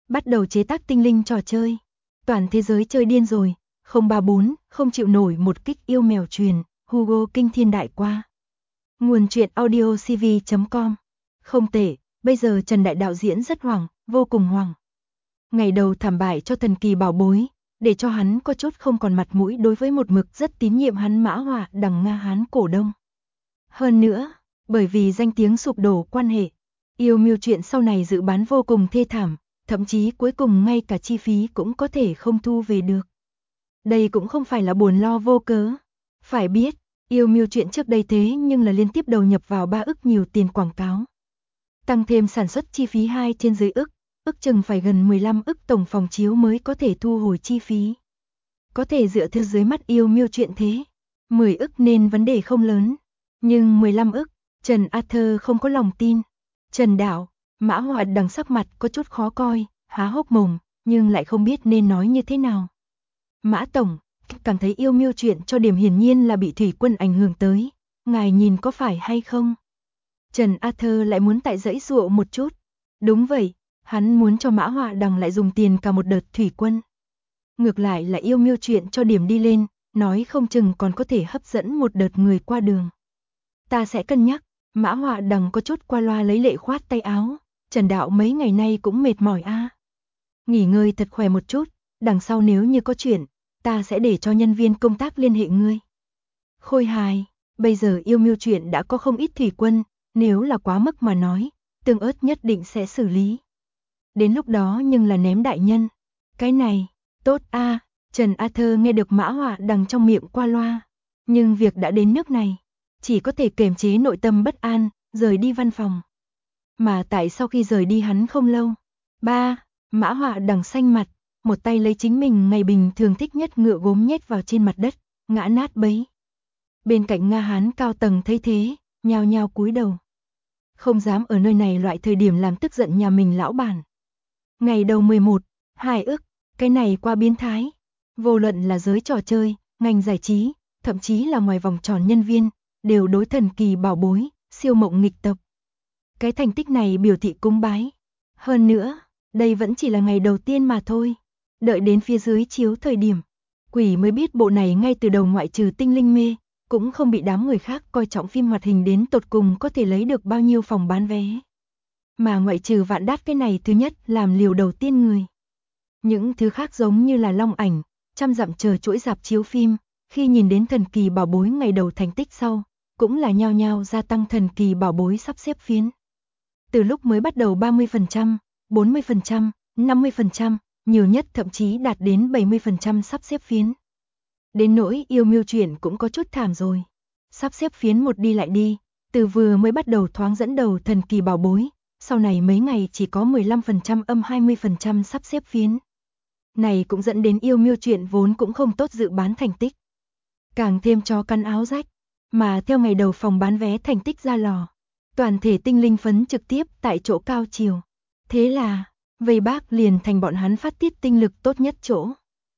bắt đầu chế tác tinh linh trò chơi. Toàn thế giới chơi điên rồi, 034, không chịu nổi một kích yêu mèo truyền, Hugo kinh thiên đại qua. Nguồn truyện audio cv.com. Không tệ, bây giờ Trần Đại đạo diễn rất hoảng, vô cùng hoảng. Ngày đầu thảm bại cho thần kỳ bảo bối, để cho hắn có chút không còn mặt mũi đối với một mực rất tín nhiệm hắn Mã Họa đằng Nga Hán cổ đông. Hơn nữa, bởi vì danh tiếng sụp đổ quan hệ, yêu miêu chuyện sau này dự bán vô cùng thê thảm, thậm chí cuối cùng ngay cả chi phí cũng có thể không thu về được. Đây cũng không phải là buồn lo vô cớ. Phải biết, yêu miêu chuyện trước đây thế nhưng là liên tiếp đầu nhập vào 3 ức nhiều tiền quảng cáo. Tăng thêm sản xuất chi phí 2 trên dưới ức, ước chừng phải gần 15 ức tổng phòng chiếu mới có thể thu hồi chi phí. Có thể dựa theo dưới mắt yêu miêu chuyện thế, 10 ức nên vấn đề không lớn. Nhưng 15 ức, Trần Arthur không có lòng tin. Trần Đạo, Mã Họa đằng sắc mặt có chút khó coi, há hốc mồm, nhưng lại không biết nên nói như thế nào. Mã Tổng, cảm thấy yêu miêu chuyện cho điểm hiển nhiên là bị thủy quân ảnh hưởng tới. Ngài nhìn có phải hay không? Trần Arthur lại muốn tại dãy dụa một chút. Đúng vậy, hắn muốn cho Mã Họa đằng lại dùng tiền cả một đợt thủy quân. Ngược lại là yêu miêu chuyện cho điểm đi lên, nói không chừng còn có thể hấp dẫn một đợt người qua đường. Ta sẽ cân nhắc. Mã Họa đằng có chút qua loa lấy lệ khoát tay áo. Trần Đạo mấy ngày nay cũng mệt mỏi a. Nghỉ ngơi thật khỏe một chút, đằng sau nếu như có chuyện, ta sẽ để cho nhân viên công tác liên hệ ngươi. Khôi hài, bây giờ yêu miêu chuyện đã có không ít thủy quân, nếu là quá mức mà nói, Tương Ớt nhất định sẽ xử lý. Đến lúc đó nhưng là ném đại nhân. Cái này, tốt a. Trần Arthur nghe được Mã Họa đằng trong miệng qua loa. Nhưng việc đã đến nước này, chỉ có thể kiềm chế nội tâm bất an, rời đi văn phòng. Mà tại sau khi rời đi hắn không lâu, Mã Họa đằng xanh mặt, một tay lấy chính mình ngày bình thường thích nhất ngựa gốm nhét vào trên mặt đất, ngã nát bấy. Bên cạnh Nga Hán cao tầng thấy thế, nhao nhao cúi đầu. Không dám ở nơi này loại thời điểm làm tức giận nhà mình lão bản. Ngày đầu 11, 2 ức, cái này qua biến thái. Vô luận là giới trò chơi, ngành giải trí, thậm chí là ngoài vòng tròn nhân viên, đều đối thần kỳ bảo bối, siêu mộng nghịch tập. Cái thành tích này biểu thị cúng bái. Hơn nữa, đây vẫn chỉ là ngày đầu tiên mà thôi. Đợi đến phía dưới chiếu thời điểm, quỷ mới biết bộ này ngay từ đầu ngoại trừ tinh linh mê, cũng không bị đám người khác coi trọng phim hoạt hình đến tột cùng có thể lấy được bao nhiêu phòng bán vé. Mà ngoại trừ Vạn Đát cái này thứ nhất làm liều đầu tiên người. Những thứ khác giống như là Long Ảnh, trăm dặm chờ chuỗi rạp chiếu phim, khi nhìn đến thần kỳ bảo bối ngày đầu thành tích sau, cũng là nhao nhao gia tăng thần kỳ bảo bối sắp xếp phiến. Từ lúc mới bắt đầu 30%, 40%, 50%, nhiều nhất thậm chí đạt đến 70% sắp xếp phiến. Đến nỗi yêu miêu chuyện cũng có chút thảm rồi. Sắp xếp phiến một đi lại đi, từ vừa mới bắt đầu thoáng dẫn đầu thần kỳ bảo bối, sau này mấy ngày chỉ có 15% âm 20% sắp xếp phiến. Này cũng dẫn đến yêu miêu chuyện vốn cũng không tốt dự bán thành tích. Càng thêm cho căn áo rách, mà theo ngày đầu phòng bán vé thành tích ra lò. Toàn thể tinh linh phấn trực tiếp tại chỗ cao chiều. Thế là, vây bác liền thành bọn hắn phát tiết tinh lực tốt nhất chỗ.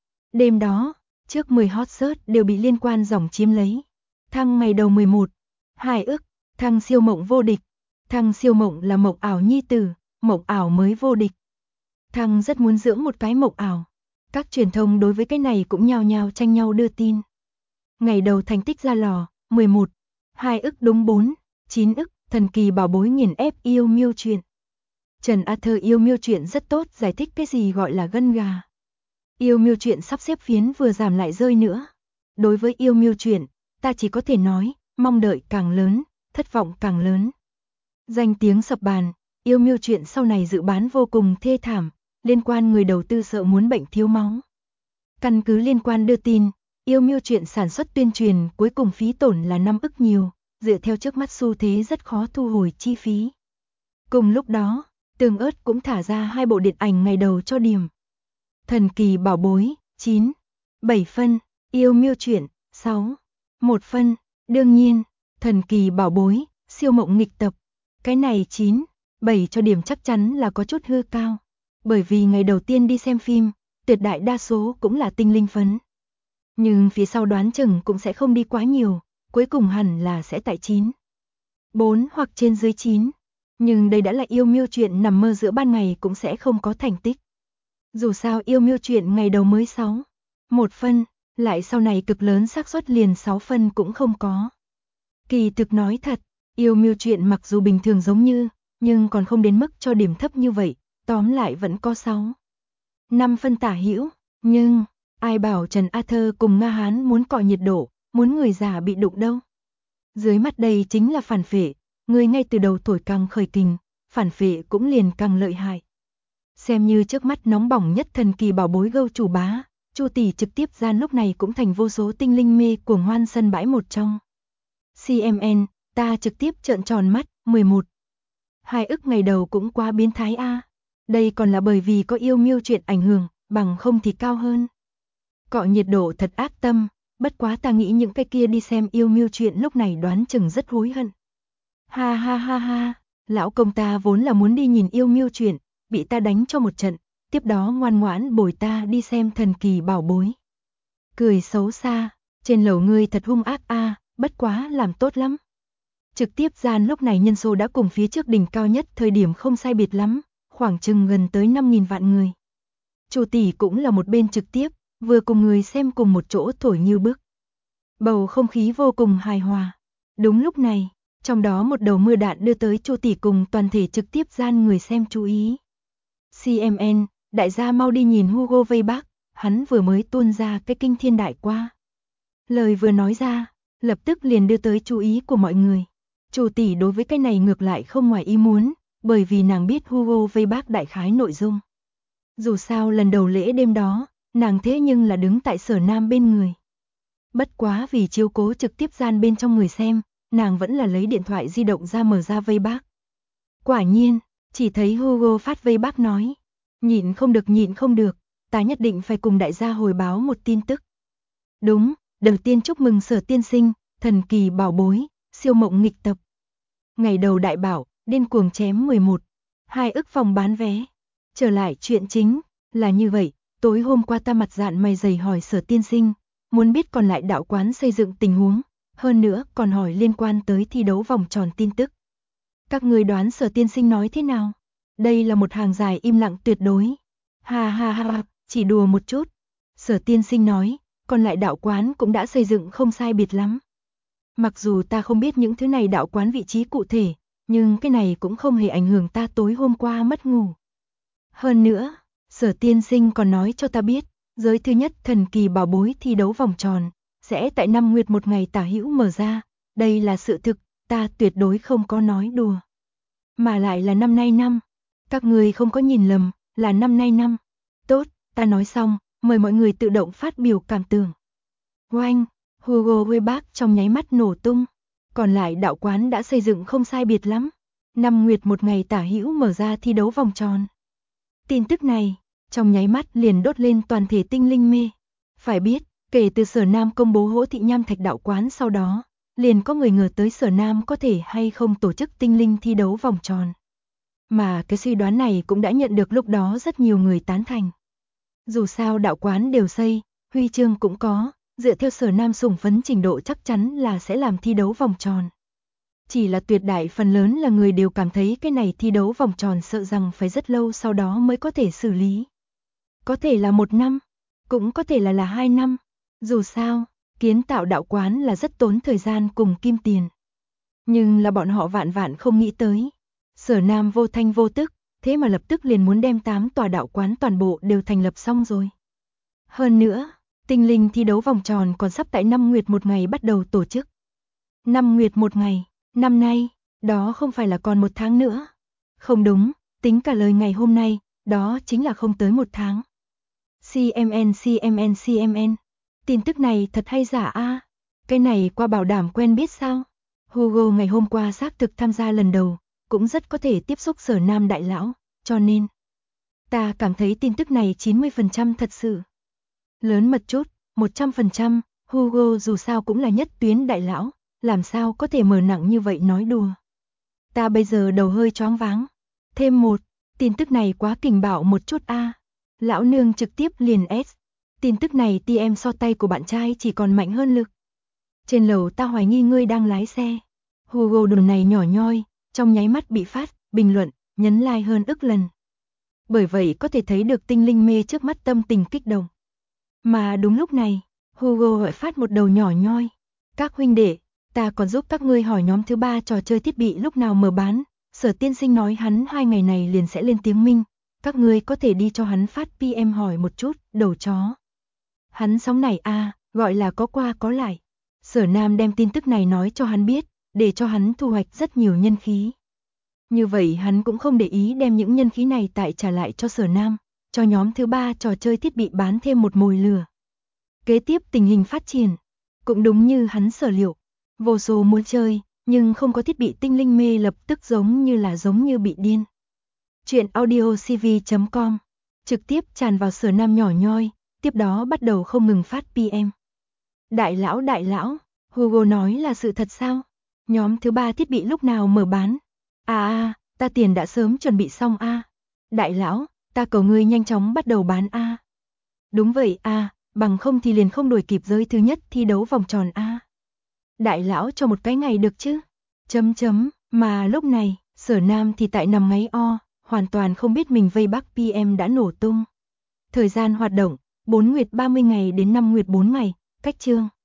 Đêm đó, trước 10 hot search đều bị liên quan dòng chiếm lấy. Thăng ngày đầu 11, 2 ức, thăng siêu mộng vô địch. Thăng siêu mộng là mộng ảo nhi tử, mộng ảo mới vô địch. Thăng rất muốn dưỡng một cái mộng ảo. Các truyền thông đối với cái này cũng nhao nhao tranh nhau đưa tin. Ngày đầu thành tích ra lò, 11, 2 ức đúng 4, 9 ức, thần kỳ bảo bối nghiền ép yêu miêu chuyện. Trần Arthur yêu miêu chuyện rất tốt giải thích cái gì gọi là gân gà. Yêu miêu chuyện sắp xếp phiến vừa giảm lại rơi nữa. Đối với yêu miêu chuyện, ta chỉ có thể nói, mong đợi càng lớn, thất vọng càng lớn. Danh tiếng sập bàn, yêu miêu chuyện sau này dự bán vô cùng thê thảm, liên quan người đầu tư sợ muốn bệnh thiếu máu. Căn cứ liên quan đưa tin, yêu miêu chuyện sản xuất tuyên truyền cuối cùng phí tổn là 5 ức nhiều, dựa theo trước mắt xu thế rất khó thu hồi chi phí. Cùng lúc đó, Tương Ớt cũng thả ra 2 bộ điện ảnh ngày đầu cho điểm. Thần kỳ bảo bối, 9, 7 phân, yêu miêu chuyện, 6, 1 phân, đương nhiên, thần kỳ bảo bối, siêu mộng nghịch tập. Cái này 9, 7 cho điểm chắc chắn là có chút hư cao. Bởi vì ngày đầu tiên đi xem phim, tuyệt đại đa số cũng là tinh linh phấn. Nhưng phía sau đoán chừng cũng sẽ không đi quá nhiều, cuối cùng hẳn là sẽ tại 9, 4 hoặc trên dưới 9. Nhưng đây đã là yêu miêu chuyện nằm mơ giữa ban ngày cũng sẽ không có thành tích. Dù sao yêu miêu chuyện ngày đầu mới 1 phân, lại sau này cực lớn xác suất liền 6 phân cũng không có. Kỳ thực nói thật, yêu miêu chuyện mặc dù bình thường giống như, nhưng còn không đến mức cho điểm thấp như vậy, tóm lại vẫn có 5 phân tả hữu, nhưng ai bảo Trần Arthur cùng Nga Hán muốn cọ nhiệt độ, muốn người già bị đụng đâu. Dưới mắt đây chính là phản phệ, người ngay từ đầu thổi càng khởi kình, phản phệ cũng liền càng lợi hại. Xem như trước mắt nóng bỏng nhất thần kỳ bảo bối gâu chủ bá, Chu tỷ trực tiếp gian lúc này cũng thành vô số tinh linh mê cuồng hoan sân bãi một trong. CMN, ta trực tiếp trợn tròn mắt, 11. 2 ức ngày đầu cũng quá biến thái a. Đây còn là bởi vì có yêu miêu chuyện ảnh hưởng, bằng không thì cao hơn. Cọ nhiệt độ thật ác tâm, bất quá ta nghĩ những cái kia đi xem yêu miêu chuyện lúc này đoán chừng rất hối hận. Ha ha ha ha, lão công ta vốn là muốn đi nhìn yêu miêu chuyện, bị ta đánh cho một trận, tiếp đó ngoan ngoãn bồi ta đi xem thần kỳ bảo bối. Cười xấu xa, trên lầu ngươi thật hung ác a, bất quá làm tốt lắm. Trực tiếp gian lúc này nhân số đã cùng phía trước đỉnh cao nhất thời điểm không sai biệt lắm, khoảng chừng gần tới 5.000 vạn người. Chu tỷ cũng là một bên trực tiếp, vừa cùng người xem cùng một chỗ thổi như bức. Bầu không khí vô cùng hài hòa. Đúng lúc này, trong đó một đầu mưa đạn đưa tới Chu tỷ cùng toàn thể trực tiếp gian người xem chú ý. CMN, đại gia mau đi nhìn Hugo vây bác, hắn vừa mới tuôn ra cái kinh thiên đại qua. Lời vừa nói ra, lập tức liền đưa tới chú ý của mọi người. Chu tỷ đối với cái này ngược lại không ngoài ý muốn, bởi vì nàng biết Hugo vây bác đại khái nội dung. Dù sao lần đầu lễ đêm đó, nàng thế nhưng là đứng tại Sở Nam bên người. Bất quá vì chiếu cố trực tiếp gian bên trong người xem, nàng vẫn là lấy điện thoại di động ra mở ra vây bác. Quả nhiên, chỉ thấy Hugo phát vây bác nói, nhịn không được, ta nhất định phải cùng đại gia hồi báo một tin tức. Đúng, đầu tiên chúc mừng Sở tiên sinh, thần kỳ bảo bối, siêu mộng nghịch tập. Ngày đầu đại bảo, điên cuồng chém 11, 2 ức phòng bán vé. Trở lại chuyện chính, là như vậy, tối hôm qua ta mặt dạn mày dày hỏi Sở tiên sinh, muốn biết còn lại đạo quán xây dựng tình huống, hơn nữa còn hỏi liên quan tới thi đấu vòng tròn tin tức. Các người đoán Sở tiên sinh nói thế nào? Đây là một hàng dài im lặng tuyệt đối. Ha ha ha, chỉ đùa một chút. Sở tiên sinh nói, còn lại đạo quán cũng đã xây dựng không sai biệt lắm. Mặc dù ta không biết những thứ này đạo quán vị trí cụ thể, nhưng cái này cũng không hề ảnh hưởng ta tối hôm qua mất ngủ. Hơn nữa, Sở tiên sinh còn nói cho ta biết, giới thứ nhất thần kỳ bảo bối thi đấu vòng tròn, sẽ tại năm nguyệt một ngày tả hữu mở ra, đây là sự thực, ta tuyệt đối không có nói đùa. Mà lại là năm nay năm, các người không có nhìn lầm, là năm nay năm. Tốt, ta nói xong, mời mọi người tự động phát biểu cảm tưởng. Oanh, Hugo Weibach trong nháy mắt nổ tung, còn lại đạo quán đã xây dựng không sai biệt lắm. Năm nguyệt một ngày tả hữu mở ra thi đấu vòng tròn. Tin tức này, trong nháy mắt liền đốt lên toàn thể tinh linh mê. Phải biết, kể từ Sở Nam công bố Hỗ Thị Nham Thạch đạo quán sau đó, liền có người ngờ tới Sở Nam có thể hay không tổ chức tinh linh thi đấu vòng tròn. Mà cái suy đoán này cũng đã nhận được lúc đó rất nhiều người tán thành. Dù sao đạo quán đều xây, huy chương cũng có, dựa theo Sở Nam sủng phấn trình độ chắc chắn là sẽ làm thi đấu vòng tròn. Chỉ là tuyệt đại phần lớn là người đều cảm thấy cái này thi đấu vòng tròn sợ rằng phải rất lâu sau đó mới có thể xử lý. Có thể là 1 năm, cũng có thể là 2 năm. Dù sao, kiến tạo đạo quán là rất tốn thời gian cùng kim tiền. Nhưng là bọn họ vạn vạn không nghĩ tới. Sở Nam vô thanh vô tức, thế mà lập tức liền muốn đem 8 tòa đạo quán toàn bộ đều thành lập xong rồi. Hơn nữa, tinh linh thi đấu vòng tròn còn sắp tại năm nguyệt một ngày bắt đầu tổ chức. 5 nguyệt một ngày, năm nay, đó không phải là còn 1 tháng nữa. Không đúng, tính cả lời ngày hôm nay, đó chính là không tới 1 tháng. CMN. Tin tức này thật hay giả a? Cái này qua bảo đảm quen biết sao? Hugo ngày hôm qua xác thực tham gia lần đầu, cũng rất có thể tiếp xúc Sở Nam đại lão, cho nên ta cảm thấy tin tức này 90% thật sự. Lớn mật chút, 100%, Hugo dù sao cũng là nhất tuyến đại lão, làm sao có thể mở nặng như vậy nói đùa. Ta bây giờ đầu hơi choáng váng. Thêm một, tin tức này quá kình bạo một chút a. Lão nương trực tiếp liền S. Tin tức này TM so tay của bạn trai chỉ còn mạnh hơn lực. Trên lầu ta hoài nghi ngươi đang lái xe. Hugo đồ này nhỏ nhoi, trong nháy mắt bị phát, bình luận, nhấn like hơn ức lần. Bởi vậy có thể thấy được tinh linh mê trước mắt tâm tình kích động. Mà đúng lúc này, Hugo gọi phát một đầu nhỏ nhoi. Các huynh đệ, ta còn giúp các ngươi hỏi nhóm thứ 3 trò chơi thiết bị lúc nào mở bán. Sở tiên sinh nói hắn 2 ngày này liền sẽ lên tiếng minh. Các ngươi có thể đi cho hắn phát PM hỏi một chút, đầu chó. Hắn sóng này gọi là có qua có lại. Sở Nam đem tin tức này nói cho hắn biết, để cho hắn thu hoạch rất nhiều nhân khí. Như vậy hắn cũng không để ý đem những nhân khí này tại trả lại cho Sở Nam, cho nhóm thứ 3 trò chơi thiết bị bán thêm một mồi lửa. Kế tiếp tình hình phát triển, cũng đúng như hắn sở liệu, vô số muốn chơi, nhưng không có thiết bị tinh linh mê lập tức giống như bị điên. Chuyện audiocv.com trực tiếp tràn vào Sở Nam nhỏ nhoi, tiếp đó bắt đầu không ngừng phát PM. Đại lão, Hugo nói là sự thật sao? Nhóm thứ 3 thiết bị lúc nào mở bán? Ta tiền đã sớm chuẩn bị xong Đại lão, ta cầu ngươi nhanh chóng bắt đầu bán Đúng vậy bằng không thì liền không đuổi kịp giới thứ nhất thi đấu vòng tròn Đại lão cho một cái ngày được chứ? Mà lúc này, Sở Nam thì tại nằm ngáy hoàn toàn không biết mình vây bắt PM đã nổ tung. Thời gian hoạt động, 4 nguyệt 30 ngày đến 5 nguyệt 4 ngày, cách chương.